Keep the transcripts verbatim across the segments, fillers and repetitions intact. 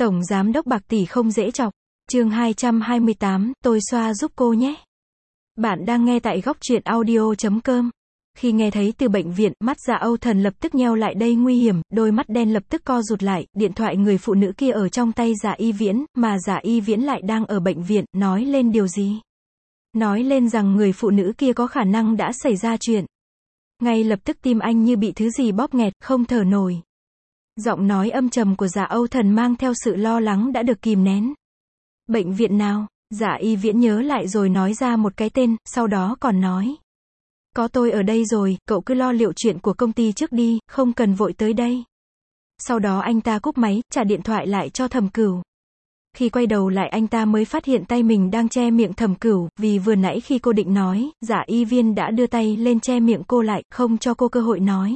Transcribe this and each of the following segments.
Tổng giám đốc bạc tỷ không dễ chọc. Chương hai trăm hai mươi tám, tôi xoa giúp cô nhé. Bạn đang nghe tại góc truyện audio chấm com. Khi nghe thấy từ bệnh viện, mắt Dạ Âu Thần lập tức nheo lại, đây nguy hiểm, đôi mắt đen lập tức co rụt lại, điện thoại người phụ nữ kia ở trong tay Dạ Y Viễn, mà Dạ Y Viễn lại đang ở bệnh viện, nói lên điều gì? Nói lên rằng người phụ nữ kia có khả năng đã xảy ra chuyện. Ngay lập tức tim anh như bị thứ gì bóp nghẹt, không thở nổi. Giọng nói âm trầm của Dạ Âu Thần mang theo sự lo lắng đã được kìm nén. Bệnh viện nào? Dạ Y Viễn nhớ lại rồi nói ra một cái tên, sau đó còn nói. Có tôi ở đây rồi, cậu cứ lo liệu chuyện của công ty trước đi, không cần vội tới đây. Sau đó anh ta cúp máy, trả điện thoại lại cho Thẩm Cửu. Khi quay đầu lại anh ta mới phát hiện tay mình đang che miệng Thẩm Cửu, vì vừa nãy khi cô định nói, Dạ Y Viễn đã đưa tay lên che miệng cô lại, không cho cô cơ hội nói.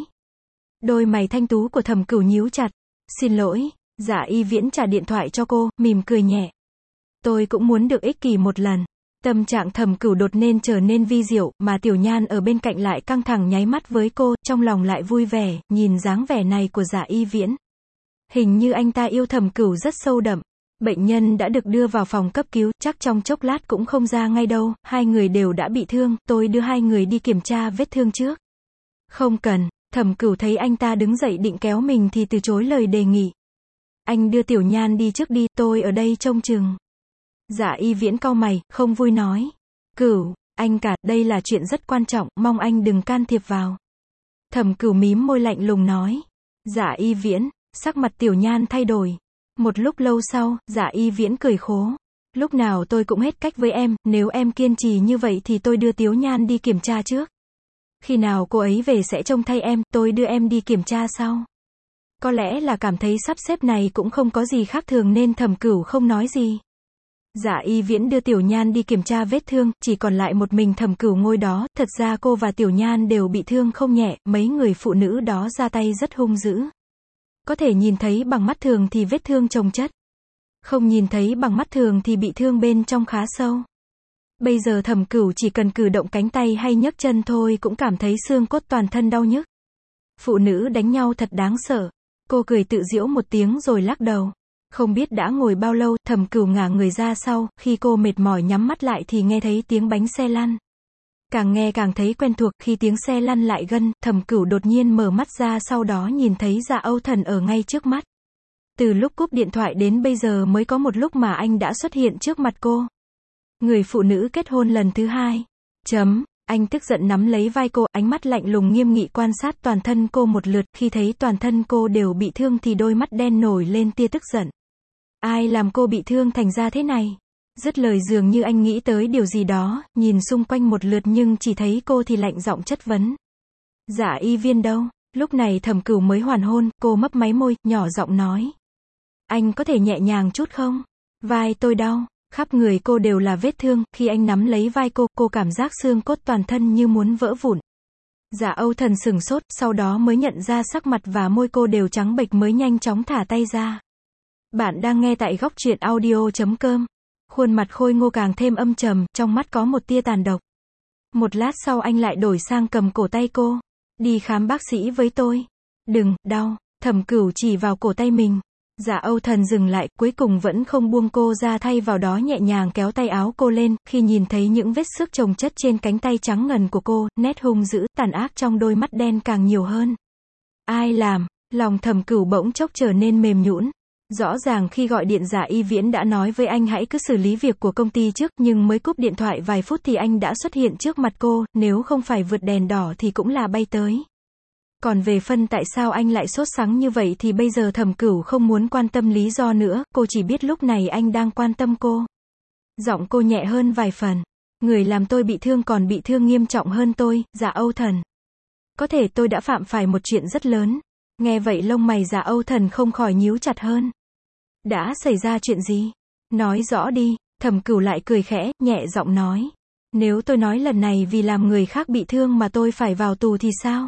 Đôi mày thanh tú của Thẩm Cửu nhíu chặt. Xin lỗi. Dạ Y Viễn trả điện thoại cho cô, mỉm cười nhẹ. Tôi cũng muốn được ích kỷ một lần. Tâm trạng Thẩm Cửu đột nhiên trở nên vi diệu, mà Tiểu Nhan ở bên cạnh lại căng thẳng nháy mắt với cô, trong lòng lại vui vẻ, nhìn dáng vẻ này của Dạ Y Viễn. Hình như anh ta yêu Thẩm Cửu rất sâu đậm. Bệnh nhân đã được đưa vào phòng cấp cứu, chắc trong chốc lát cũng không ra ngay đâu, hai người đều đã bị thương, tôi đưa hai người đi kiểm tra vết thương trước. Không cần. Thẩm Cửu thấy anh ta đứng dậy định kéo mình thì từ chối lời đề nghị. Anh đưa Tiểu Nhan đi trước đi, tôi ở đây trông chừng. Dạ Y Viễn cau mày, không vui nói. Cửu, anh cả, đây là chuyện rất quan trọng, mong anh đừng can thiệp vào. Thẩm Cửu mím môi lạnh lùng nói. Dạ Y Viễn, sắc mặt Tiểu Nhan thay đổi. Một lúc lâu sau, Dạ Y Viễn cười khố. Lúc nào tôi cũng hết cách với em, nếu em kiên trì như vậy thì tôi đưa Tiểu Nhan đi kiểm tra trước. Khi nào cô ấy về sẽ trông thay em, tôi đưa em đi kiểm tra sau. Có lẽ là cảm thấy sắp xếp này cũng không có gì khác thường nên Thẩm Cửu không nói gì. Dạ Y Viễn đưa Tiểu Nhan đi kiểm tra vết thương, chỉ còn lại một mình Thẩm Cửu ngồi đó, thật ra cô và Tiểu Nhan đều bị thương không nhẹ, mấy người phụ nữ đó ra tay rất hung dữ. Có thể nhìn thấy bằng mắt thường thì vết thương chồng chất. Không nhìn thấy bằng mắt thường thì bị thương bên trong khá sâu. Bây giờ Thẩm Cửu chỉ cần cử động cánh tay hay nhấc chân thôi cũng cảm thấy xương cốt toàn thân đau nhức. Phụ nữ đánh nhau thật đáng sợ. Cô cười tự giễu một tiếng rồi lắc đầu. Không biết đã ngồi bao lâu, Thẩm Cửu ngả người ra sau, khi cô mệt mỏi nhắm mắt lại thì nghe thấy tiếng bánh xe lăn. Càng nghe càng thấy quen thuộc, khi tiếng xe lăn lại gần, Thẩm Cửu đột nhiên mở mắt ra, sau đó nhìn thấy Dạ Âu Thần ở ngay trước mắt. Từ lúc cúp điện thoại đến bây giờ mới có một lúc mà anh đã xuất hiện trước mặt cô. Người phụ nữ kết hôn lần thứ hai. Chấm. Anh tức giận nắm lấy vai cô, ánh mắt lạnh lùng nghiêm nghị quan sát toàn thân cô một lượt, khi thấy toàn thân cô đều bị thương thì đôi mắt đen nổi lên tia tức giận. Ai làm cô bị thương thành ra thế này? Dứt lời dường như anh nghĩ tới điều gì đó, nhìn xung quanh một lượt nhưng chỉ thấy cô thì lạnh giọng chất vấn. Dạ Y Viễn đâu? Lúc này Thẩm Cửu mới hoàn hôn, cô mấp máy môi, nhỏ giọng nói. Anh có thể nhẹ nhàng chút không? Vai tôi đau. Khắp người cô đều là vết thương, khi anh nắm lấy vai cô, cô cảm giác xương cốt toàn thân như muốn vỡ vụn. Dạ Âu Thần sửng sốt, sau đó mới nhận ra sắc mặt và môi cô đều trắng bệch mới nhanh chóng thả tay ra. Bạn đang nghe tại góc truyện audio chấm com. Khuôn mặt Khôi Ngô càng thêm âm trầm, trong mắt có một tia tàn độc. Một lát sau anh lại đổi sang cầm cổ tay cô. Đi khám bác sĩ với tôi. Đừng, đau. Thẩm Cửu chỉ vào cổ tay mình. Dạ Âu Thần dừng lại, cuối cùng vẫn không buông cô ra, thay vào đó nhẹ nhàng kéo tay áo cô lên, khi nhìn thấy những vết xước chồng chất trên cánh tay trắng ngần của cô, nét hung dữ, tàn ác trong đôi mắt đen càng nhiều hơn. Ai làm? Lòng Thẩm Cửu bỗng chốc trở nên mềm nhũn. Rõ ràng khi gọi điện Dạ Y Viễn đã nói với anh hãy cứ xử lý việc của công ty trước, nhưng mới cúp điện thoại vài phút thì anh đã xuất hiện trước mặt cô, nếu không phải vượt đèn đỏ thì cũng là bay tới. Còn về phân tại sao anh lại sốt sắng như vậy thì bây giờ Thẩm Cửu không muốn quan tâm lý do nữa, cô chỉ biết lúc này anh đang quan tâm cô. Giọng cô nhẹ hơn vài phần. Người làm tôi bị thương còn bị thương nghiêm trọng hơn tôi, Dạ Âu Thần. Có thể tôi đã phạm phải một chuyện rất lớn. Nghe vậy lông mày Dạ Âu Thần không khỏi nhíu chặt hơn. Đã xảy ra chuyện gì? Nói rõ đi. Thẩm Cửu lại cười khẽ, nhẹ giọng nói. Nếu tôi nói lần này vì làm người khác bị thương mà tôi phải vào tù thì sao?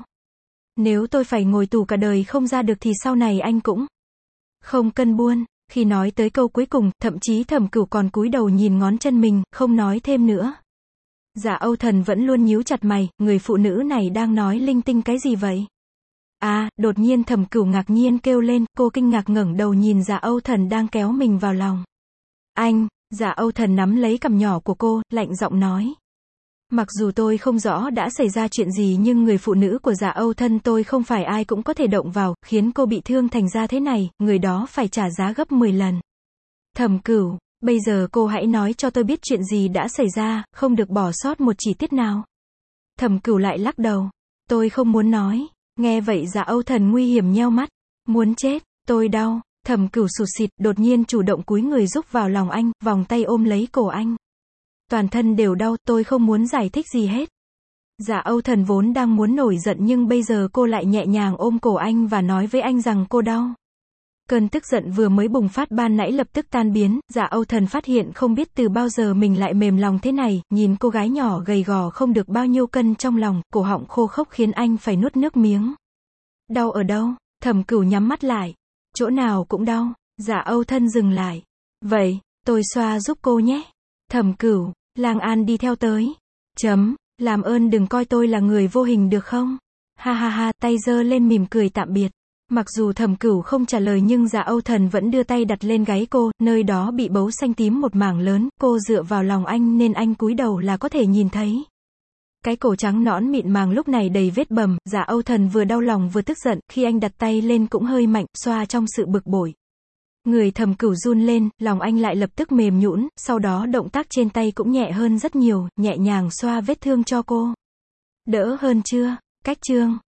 Nếu tôi phải ngồi tù cả đời không ra được thì sau này anh cũng không cân buôn. Khi nói tới câu cuối cùng, thậm chí Thẩm Cửu còn cúi đầu nhìn ngón chân mình, không nói thêm nữa. Dạ Âu Thần vẫn luôn nhíu chặt mày, người phụ nữ này đang nói linh tinh cái gì vậy? À, đột nhiên Thẩm Cửu ngạc nhiên kêu lên, cô kinh ngạc ngẩng đầu nhìn Dạ Âu Thần đang kéo mình vào lòng. Anh, Dạ Âu Thần nắm lấy cằm nhỏ của cô, lạnh giọng nói. Mặc dù tôi không rõ đã xảy ra chuyện gì nhưng người phụ nữ của Dạ Âu Thân tôi không phải ai cũng có thể động vào, khiến cô bị thương thành ra thế này, người đó phải trả giá gấp mười lần. Thẩm Cửu, bây giờ cô hãy nói cho tôi biết chuyện gì đã xảy ra, không được bỏ sót một chi tiết nào. Thẩm Cửu lại lắc đầu. Tôi không muốn nói. Nghe vậy Dạ Âu Thần nguy hiểm nheo mắt. Muốn chết, tôi đau. Thẩm Cửu sụt sịt, đột nhiên chủ động cúi người rúc vào lòng anh, vòng tay ôm lấy cổ anh. Toàn thân đều đau, tôi không muốn giải thích gì hết. Dạ Âu Thần vốn đang muốn nổi giận nhưng bây giờ cô lại nhẹ nhàng ôm cổ anh và nói với anh rằng cô đau. Cơn tức giận vừa mới bùng phát ban nãy lập tức tan biến, Dạ Âu Thần phát hiện không biết từ bao giờ mình lại mềm lòng thế này, nhìn cô gái nhỏ gầy gò không được bao nhiêu cân trong lòng, cổ họng khô khốc khiến anh phải nuốt nước miếng. Đau ở đâu? Thẩm Cửu nhắm mắt lại. Chỗ nào cũng đau. Dạ Âu Thân dừng lại. Vậy, tôi xoa giúp cô nhé. Thẩm Cửu, Lang An đi theo tới. Chấm, làm ơn đừng coi tôi là người vô hình được không? Ha ha ha, tay giơ lên mỉm cười tạm biệt. Mặc dù Thẩm Cửu không trả lời nhưng Dạ Âu Thần vẫn đưa tay đặt lên gáy cô, nơi đó bị bấu xanh tím một mảng lớn, cô dựa vào lòng anh nên anh cúi đầu là có thể nhìn thấy. Cái cổ trắng nõn mịn màng lúc này đầy vết bầm, Dạ Âu Thần vừa đau lòng vừa tức giận, khi anh đặt tay lên cũng hơi mạnh, xoa trong sự bực bội. Người Thẩm Cửu run lên, lòng anh lại lập tức mềm nhũn, sau đó động tác trên tay cũng nhẹ hơn rất nhiều, nhẹ nhàng xoa vết thương cho cô. Đỡ hơn chưa? Cách chương